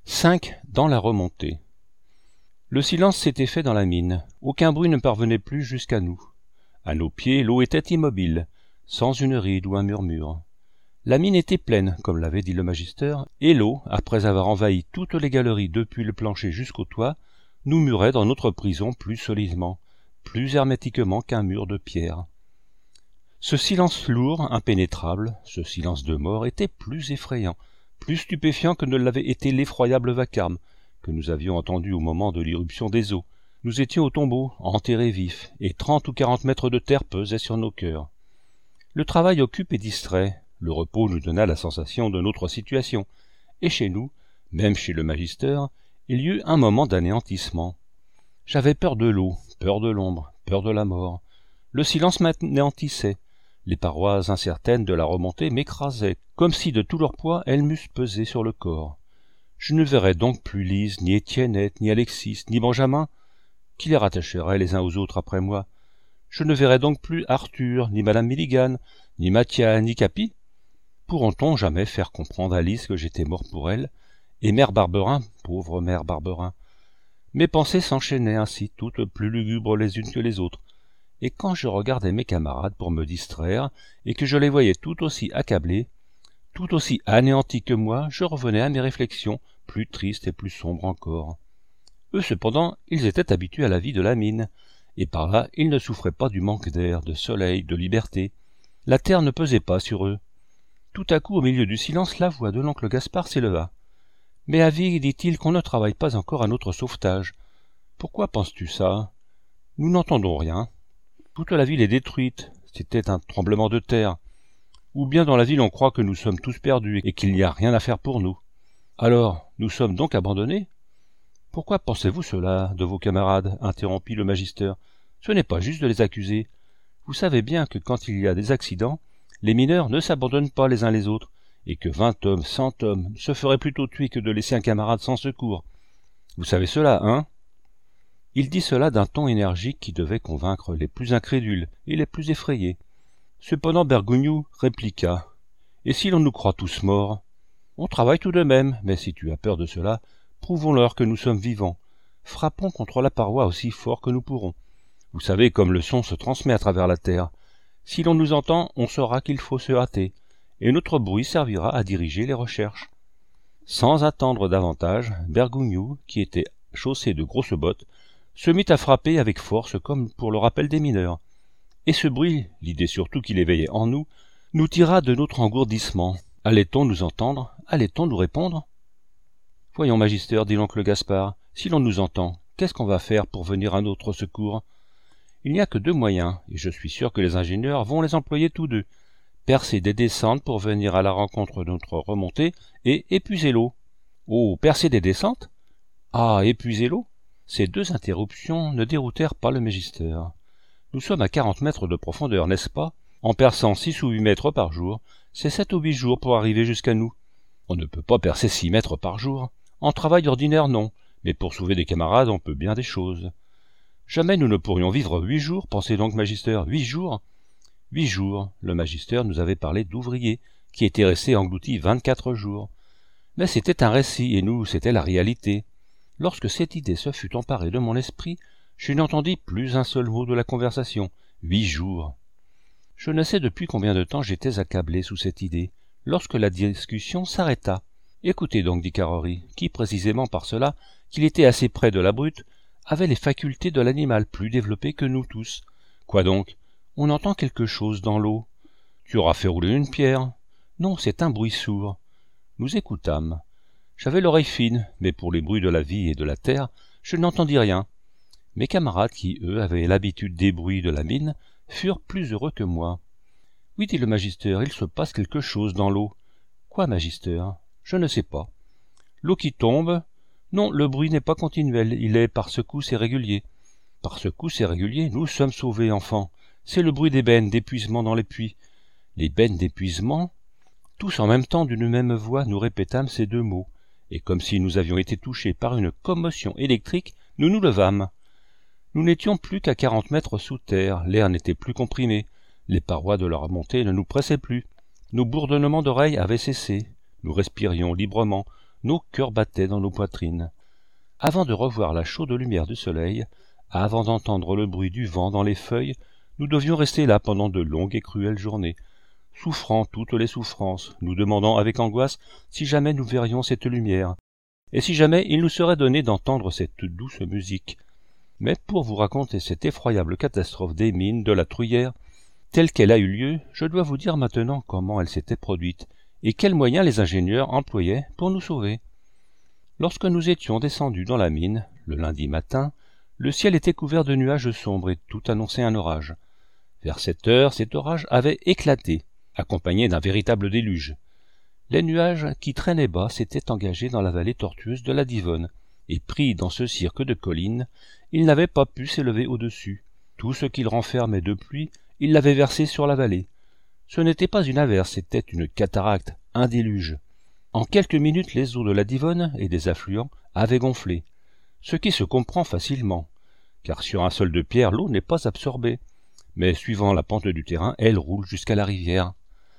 5 dans la remontée. Le silence s'était fait dans la mine. Aucun bruit ne parvenait plus jusqu'à nous. À nos pieds, l'eau était immobile, sans une ride ou un murmure. La mine était pleine, comme l'avait dit le magister, et l'eau, après avoir envahi toutes les galeries depuis le plancher jusqu'au toit, nous murait dans notre prison plus solidement, plus hermétiquement qu'un mur de pierre. Ce silence lourd, impénétrable, ce silence de mort était plus effrayant, plus stupéfiant que ne l'avait été l'effroyable vacarme que nous avions entendu au moment de l'irruption des eaux. Nous étions au tombeau, enterrés vifs, et 30 ou 40 mètres de terre pesaient sur nos cœurs. Le travail occupe et distrait, le repos nous donna la sensation de notre situation, et chez nous, même chez le magister, il y eut un moment d'anéantissement. J'avais peur de l'eau, peur de l'ombre, peur de la mort. Le silence m'anéantissait. Les parois incertaines de la remontée m'écrasaient, comme si de tout leur poids elles m'eussent pesé sur le corps. Je ne verrais donc plus Lise, ni Étiennette, ni Alexis, ni Benjamin, qui les rattacherait les uns aux autres après moi. Je ne verrais donc plus Arthur, ni Madame Milligan, ni Mathia, ni Capi. Pourront-on jamais faire comprendre à Lise que j'étais mort pour elle, et Mère Barberin, pauvre Mère Barberin? Mes pensées s'enchaînaient ainsi, toutes plus lugubres les unes que les autres, et quand je regardais mes camarades pour me distraire, et que je les voyais tout aussi accablés, tout aussi anéantis que moi, je revenais à mes réflexions, plus tristes et plus sombres encore. Eux, cependant, ils étaient habitués à la vie de la mine, et par là, ils ne souffraient pas du manque d'air, de soleil, de liberté. La terre ne pesait pas sur eux. Tout à coup, au milieu du silence, la voix de l'oncle Gaspard s'éleva. « Mais Avis, dit-il, qu'on ne travaille pas encore à notre sauvetage. Pourquoi penses-tu ça? Nous n'entendons rien. Toute la ville est détruite. C'était un tremblement de terre. Ou bien dans la ville on croit que nous sommes tous perdus et qu'il n'y a rien à faire pour nous. Alors, nous sommes donc abandonnés? Pourquoi pensez-vous cela de vos camarades? Interrompit le magister. Ce n'est pas juste de les accuser. Vous savez bien que quand il y a des accidents, les mineurs ne s'abandonnent pas les uns les autres, et que 20 hommes, 100 hommes se feraient plutôt tuer que de laisser un camarade sans secours. Vous savez cela, hein? Il dit cela d'un ton énergique qui devait convaincre les plus incrédules et les plus effrayés. Cependant Bergougnou répliqua. « Et si l'on nous croit tous morts? On travaille tout de même, mais si tu as peur de cela, prouvons-leur que nous sommes vivants. Frappons contre la paroi aussi fort que nous pourrons. Vous savez comme le son se transmet à travers la terre. Si l'on nous entend, on saura qu'il faut se hâter, et notre bruit servira à diriger les recherches. » Sans attendre davantage, Bergougnou, qui était chaussé de grosses bottes, se mit à frapper avec force comme pour le rappel des mineurs. Et ce bruit, l'idée surtout qu'il éveillait en nous, nous tira de notre engourdissement. Allait-on nous entendre? Allait-on nous répondre? Voyons, magister, dit l'oncle Gaspard, si l'on nous entend, qu'est-ce qu'on va faire pour venir à notre secours? Il n'y a que 2 moyens, et je suis sûr que les ingénieurs vont les employer tous 2. Percer des descentes pour venir à la rencontre de notre remontée et épuiser l'eau. Oh, percer des descentes? Ah, épuiser l'eau? Ces 2 interruptions ne déroutèrent pas le magister. Nous sommes à 40 mètres de profondeur, n'est-ce pas? En perçant 6 ou 8 mètres par jour, c'est 7 ou 8 jours pour arriver jusqu'à nous. On ne peut pas percer 6 mètres par jour. En travail ordinaire, non, mais pour sauver des camarades, on peut bien des choses. Jamais nous ne pourrions vivre 8 jours, pensez donc, magister, 8 jours? 8 jours, le magister nous avait parlé d'ouvriers, qui étaient restés engloutis 24 jours. Mais c'était un récit, et nous, c'était la réalité. Lorsque cette idée se fut emparée de mon esprit, je n'entendis plus un seul mot de la conversation. 8 jours. Je ne sais depuis combien de temps j'étais accablé sous cette idée, lorsque la discussion s'arrêta. Écoutez donc, dit Carrory, qui, précisément par cela, qu'il était assez près de la brute, avait les facultés de l'animal plus développées que nous tous. Quoi donc? On entend quelque chose dans l'eau. Tu auras fait rouler une pierre. Non, c'est un bruit sourd. Nous écoutâmes. J'avais l'oreille fine, mais pour les bruits de la vie et de la terre, je n'entendis rien. Mes camarades, qui, eux, avaient l'habitude des bruits de la mine, furent plus heureux que moi. « Oui, dit le magister, il se passe quelque chose dans l'eau. »« Quoi, magister? Je ne sais pas. »« L'eau qui tombe? Non, le bruit n'est pas continuel, il est par secousses et régulier. »« Par secousses et régulier, nous sommes sauvés, enfants. C'est le bruit des bennes d'épuisement dans les puits. »« Les bennes d'épuisement ?» Tous en même temps, d'une même voix, nous répétâmes ces 2 mots, et comme si nous avions été touchés par une commotion électrique, nous nous levâmes. Nous n'étions plus qu'à 40 mètres sous terre, l'air n'était plus comprimé, les parois de la remontée ne nous pressaient plus, nos bourdonnements d'oreilles avaient cessé, nous respirions librement, nos cœurs battaient dans nos poitrines. Avant de revoir la chaude lumière du soleil, avant d'entendre le bruit du vent dans les feuilles, nous devions rester là pendant de longues et cruelles journées, souffrant toutes les souffrances, nous demandant avec angoisse si jamais nous verrions cette lumière, et si jamais il nous serait donné d'entendre cette douce musique. Mais pour vous raconter cette effroyable catastrophe des mines de la Truyère, telle qu'elle a eu lieu, je dois vous dire maintenant comment elle s'était produite, et quels moyens les ingénieurs employaient pour nous sauver. Lorsque nous étions descendus dans la mine, le lundi matin, le ciel était couvert de nuages sombres et tout annonçait un orage. Vers 7 heures, cet orage avait éclaté, accompagné d'un véritable déluge. Les nuages qui traînaient bas s'étaient engagés dans la vallée tortueuse de la Divonne, et pris dans ce cirque de collines, ils n'avaient pas pu s'élever au-dessus. Tout ce qu'ils renfermaient de pluie, ils l'avaient versé sur la vallée. Ce n'était pas une averse, c'était une cataracte, un déluge. En quelques minutes, les eaux de la Divonne et des affluents avaient gonflé, ce qui se comprend facilement, car sur un sol de pierre, l'eau n'est pas absorbée, mais suivant la pente du terrain, elle roule jusqu'à la rivière.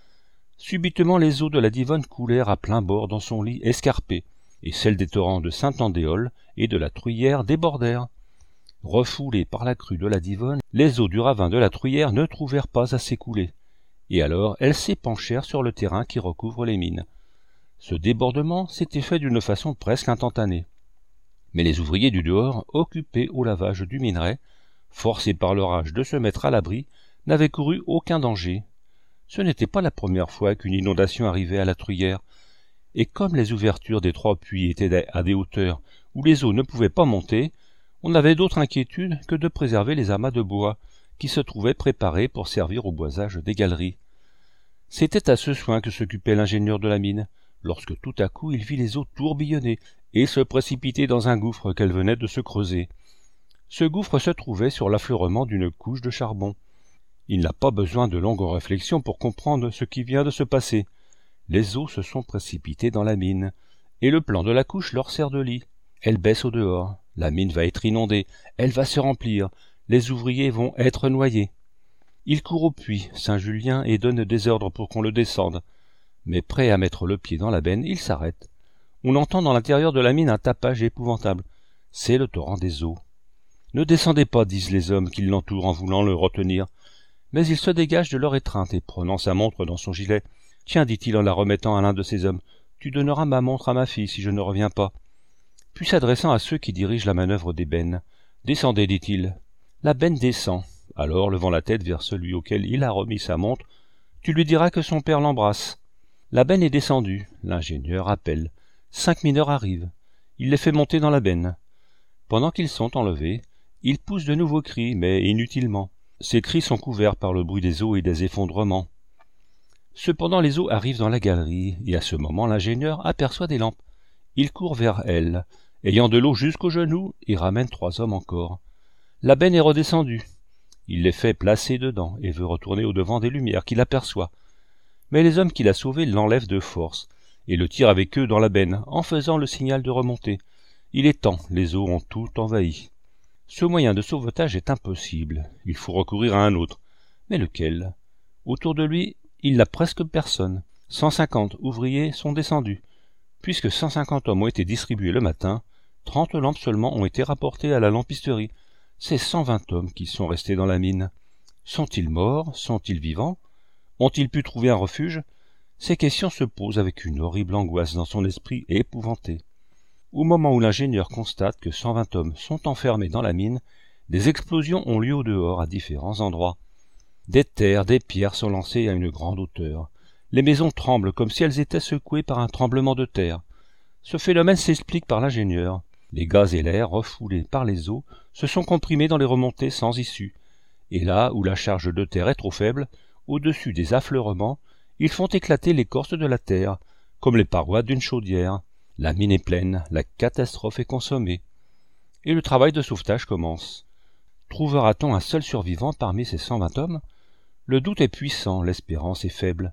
Subitement, les eaux de la Divonne coulèrent à plein bord dans son lit escarpé, et celles des torrents de Saint-Andéol et de la Truyère débordèrent. Refoulées par la crue de la Divonne, les eaux du ravin de la Truyère ne trouvèrent pas à s'écouler, et alors elles s'épanchèrent sur le terrain qui recouvre les mines. Ce débordement s'était fait d'une façon presque instantanée. Mais les ouvriers du dehors, occupés au lavage du minerai, forcés par l'orage de se mettre à l'abri, n'avaient couru aucun danger. Ce n'était pas la première fois qu'une inondation arrivait à la Truyère, et comme les ouvertures des 3 puits étaient à des hauteurs où les eaux ne pouvaient pas monter, on n'avait d'autre inquiétude que de préserver les amas de bois qui se trouvaient préparés pour servir au boisage des galeries. C'était à ce soin que s'occupait l'ingénieur de la mine, lorsque tout à coup il vit les eaux tourbillonner et se précipiter dans un gouffre qu'elles venaient de se creuser. Ce gouffre se trouvait sur l'affleurement d'une couche de charbon. Il n'a pas besoin de longues réflexions pour comprendre ce qui vient de se passer. Les eaux se sont précipitées dans la mine, et le plan de la couche leur sert de lit. Elle baisse au dehors, la mine va être inondée, elle va se remplir, les ouvriers vont être noyés. Il court au puits Saint-Julien et donne des ordres pour qu'on le descende. Mais prêt à mettre le pied dans la benne, il s'arrête. On entend dans l'intérieur de la mine un tapage épouvantable. C'est le torrent des eaux. Ne descendez pas, disent les hommes qui l'entourent en voulant le retenir. Mais il se dégage de leur étreinte et prenant sa montre dans son gilet. Tiens, dit-il en la remettant à l'un de ses hommes, tu donneras ma montre à ma fille si je ne reviens pas. Puis s'adressant à ceux qui dirigent la manœuvre des bennes. Descendez, dit-il. La benne descend. Alors, levant la tête vers celui auquel il a remis sa montre, tu lui diras que son père l'embrasse. La benne est descendue. L'ingénieur appelle. 5 mineurs arrivent. Il les fait monter dans la benne. Pendant qu'ils sont enlevés, ils poussent de nouveaux cris, mais inutilement. Ces cris sont couverts par le bruit des eaux et des effondrements. Cependant les eaux arrivent dans la galerie, et à ce moment l'ingénieur aperçoit des lampes. Il court vers elles. Ayant de l'eau jusqu'aux genoux, il ramène 3 hommes encore. La benne est redescendue. Il les fait placer dedans, et veut retourner au-devant des lumières qu'il aperçoit. Mais les hommes qu'il a sauvés l'enlèvent de force, et le tirent avec eux dans la benne, en faisant le signal de remonter. Il est temps, les eaux ont tout envahi. Ce moyen de sauvetage est impossible, il faut recourir à un autre. Mais lequel? Autour de lui, il n'a presque personne. 150 ouvriers sont descendus. Puisque 150 hommes ont été distribués le matin, 30 lampes seulement ont été rapportées à la lampisterie. C'est 120 hommes qui sont restés dans la mine. Sont-ils morts? Sont-ils vivants? Ont-ils pu trouver un refuge? Ces questions se posent avec une horrible angoisse dans son esprit épouvanté. Au moment où l'ingénieur constate que 120 hommes sont enfermés dans la mine, des explosions ont lieu au dehors à différents endroits. Des terres, des pierres sont lancées à une grande hauteur. Les maisons tremblent comme si elles étaient secouées par un tremblement de terre. Ce phénomène s'explique par l'ingénieur. Les gaz et l'air, refoulés par les eaux, se sont comprimés dans les remontées sans issue. Et là où la charge de terre est trop faible, au-dessus des affleurements, ils font éclater l'écorce de la terre, comme les parois d'une chaudière. La mine est pleine, la catastrophe est consommée. Et le travail de sauvetage commence. Trouvera-t-on un seul survivant parmi ces 120 hommes? Le doute est puissant, l'espérance est faible.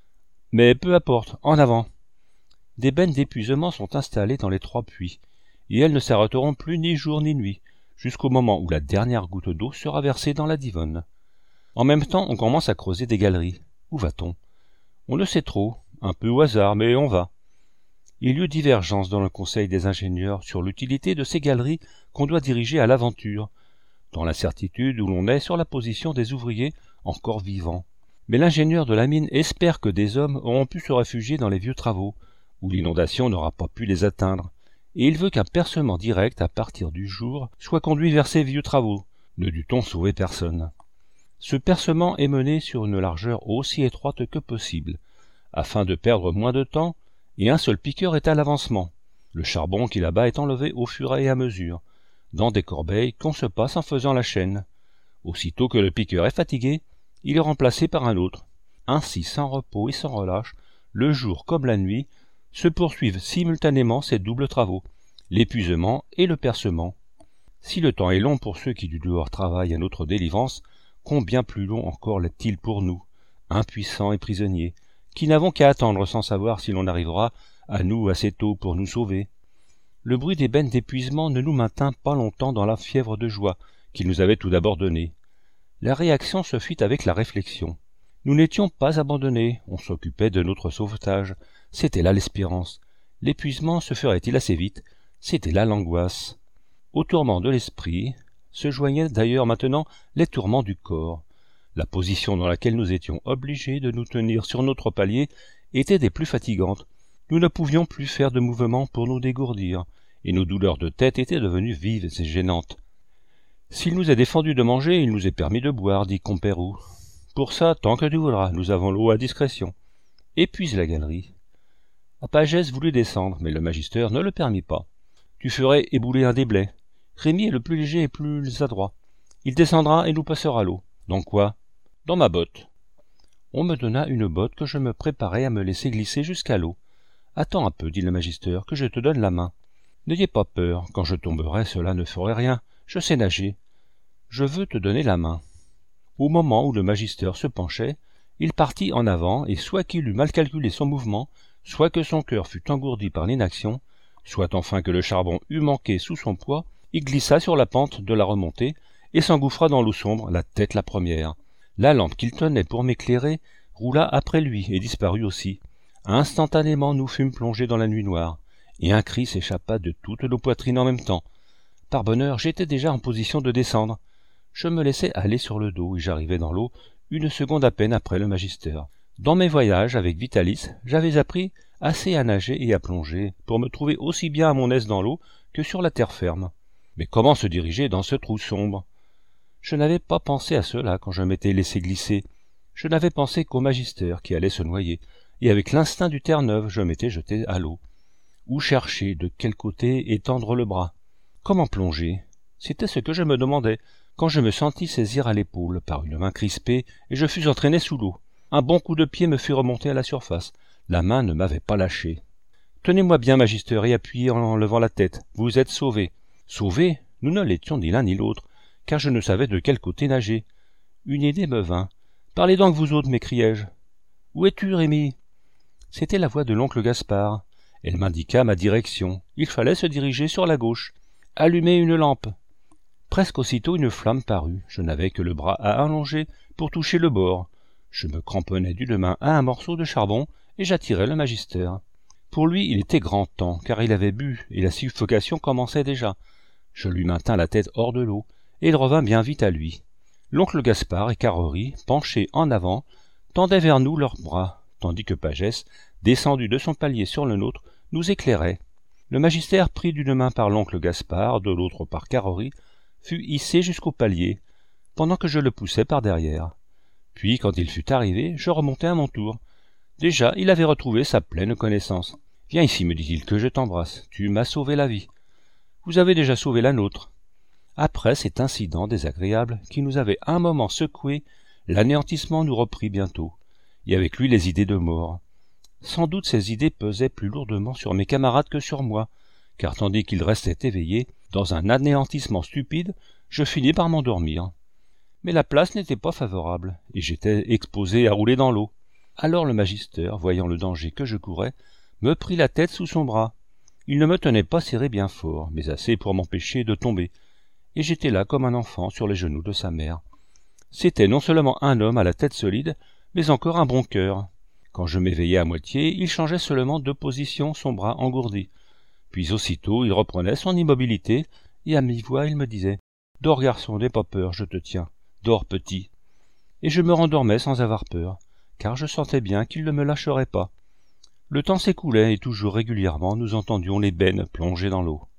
Mais peu importe, en avant. Des bennes d'épuisement sont installées dans les 3 puits, et elles ne s'arrêteront plus ni jour ni nuit, jusqu'au moment où la dernière goutte d'eau sera versée dans la Divonne. En même temps, on commence à creuser des galeries. Où va-t-on? On ne sait trop, un peu au hasard, mais on va. Il y eut divergence dans le conseil des ingénieurs sur l'utilité de ces galeries qu'on doit diriger à l'aventure, dans l'incertitude où l'on est sur la position des ouvriers encore vivants. Mais l'ingénieur de la mine espère que des hommes auront pu se réfugier dans les vieux travaux, où l'inondation n'aura pas pu les atteindre, et il veut qu'un percement direct à partir du jour soit conduit vers ces vieux travaux. Ne dut-on sauver personne. Ce percement est mené sur une largeur aussi étroite que possible, afin de perdre moins de temps, et un seul piqueur est à l'avancement. Le charbon qu'il abat est enlevé au fur et à mesure, dans des corbeilles qu'on se passe en faisant la chaîne. Aussitôt que le piqueur est fatigué, il est remplacé par un autre. Ainsi, sans repos et sans relâche, le jour comme la nuit, se poursuivent simultanément ces doubles travaux, l'épuisement et le percement. Si le temps est long pour ceux qui du dehors travaillent à notre délivrance, combien plus long encore l'est-il pour nous, impuissants et prisonniers, qui n'avons qu'à attendre sans savoir si l'on arrivera à nous assez tôt pour nous sauver. Le bruit des bennes d'épuisement ne nous maintint pas longtemps dans la fièvre de joie qu'il nous avait tout d'abord donnée. La réaction se fit avec la réflexion. Nous n'étions pas abandonnés, on s'occupait de notre sauvetage, c'était là l'espérance. L'épuisement se ferait-il assez vite? C'était là l'angoisse. Aux tourments de l'esprit se joignaient d'ailleurs maintenant les tourments du corps. La position dans laquelle nous étions obligés de nous tenir sur notre palier était des plus fatigantes. Nous ne pouvions plus faire de mouvements pour nous dégourdir, et nos douleurs de tête étaient devenues vives et gênantes. S'il nous est défendu de manger, il nous est permis de boire, dit Compérou. Pour ça, tant que tu voudras, nous avons l'eau à discrétion. Épuise la galerie. Pagès voulut descendre, mais le magister ne le permit pas. Tu ferais ébouler un des blés. Rémi est le plus léger et plus adroit. Il descendra et nous passera l'eau. Dans quoi? Dans ma botte. On me donna une botte que je me préparais à me laisser glisser jusqu'à l'eau. Attends un peu, dit le magister, que je te donne la main. N'ayez pas peur, quand je tomberai, cela ne ferait rien. Je sais nager. Je veux te donner la main. Au moment où le magister se penchait, il partit en avant, et soit qu'il eût mal calculé son mouvement, soit que son cœur fût engourdi par l'inaction, soit enfin que le charbon eût manqué sous son poids, il glissa sur la pente de la remontée, et s'engouffra dans l'eau sombre, la tête la première. La lampe qu'il tenait pour m'éclairer roula après lui et disparut aussi. Instantanément nous fûmes plongés dans la nuit noire, et un cri s'échappa de toutes nos poitrines en même temps. Par bonheur, j'étais déjà en position de descendre. Je me laissai aller sur le dos, et j'arrivai dans l'eau une seconde à peine après le magister. Dans mes voyages avec Vitalis, j'avais appris assez à nager et à plonger pour me trouver aussi bien à mon aise dans l'eau que sur la terre ferme. Mais comment se diriger dans ce trou sombre? Je n'avais pas pensé à cela quand je m'étais laissé glisser. Je n'avais pensé qu'au magister qui allait se noyer, et avec l'instinct du Terre-Neuve, je m'étais jeté à l'eau. Où chercher, de quel côté étendre le bras? Comment plonger? C'était ce que je me demandais, quand je me sentis saisir à l'épaule par une main crispée, et je fus entraîné sous l'eau. Un bon coup de pied me fit remonter à la surface. La main ne m'avait pas lâché. Tenez-moi bien, magister, et appuyez en levant la tête. Vous êtes sauvé. Sauvé? Nous ne l'étions ni l'un ni l'autre, car je ne savais de quel côté nager. Une idée me vint. Parlez donc vous autres, m'écriai-je. Où es-tu, Rémi? C'était la voix de l'oncle Gaspard. Elle m'indiqua ma direction. Il fallait se diriger sur la gauche. Allumer une lampe. Presque aussitôt une flamme parut. Je n'avais que le bras à allonger pour toucher le bord. Je me cramponnai d'une main à un morceau de charbon et j'attirai le magister. Pour lui, il était grand temps, car il avait bu et la suffocation commençait déjà. Je lui maintins la tête hors de l'eau, et il revint bien vite à lui. L'oncle Gaspard et Carrory, penchés en avant, tendaient vers nous leurs bras, tandis que Pagès, descendu de son palier sur le nôtre, nous éclairait. Le magister, pris d'une main par l'oncle Gaspard, de l'autre par Carrory, fut hissé jusqu'au palier, pendant que je le poussais par derrière. Puis, quand il fut arrivé, je remontai à mon tour. Déjà, il avait retrouvé sa pleine connaissance. « Viens ici, me dit-il, que je t'embrasse. Tu m'as sauvé la vie. Vous avez déjà sauvé la nôtre. » Après cet incident désagréable qui nous avait un moment secoués, l'anéantissement nous reprit bientôt, et avec lui les idées de mort. Sans doute ces idées pesaient plus lourdement sur mes camarades que sur moi, car tandis qu'ils restaient éveillés, dans un anéantissement stupide, je finis par m'endormir. Mais la place n'était pas favorable, et j'étais exposé à rouler dans l'eau. Alors le magister, voyant le danger que je courais, me prit la tête sous son bras. Il ne me tenait pas serré bien fort, mais assez pour m'empêcher de tomber, et j'étais là comme un enfant sur les genoux de sa mère. C'était non seulement un homme à la tête solide, mais encore un bon cœur. Quand je m'éveillais à moitié, il changeait seulement de position, son bras engourdi. Puis aussitôt il reprenait son immobilité, et à mi-voix il me disait « Dors garçon, n'aie pas peur, je te tiens. Dors petit. » Et je me rendormais sans avoir peur, car je sentais bien qu'il ne me lâcherait pas. Le temps s'écoulait et toujours régulièrement nous entendions les bennes plonger dans l'eau.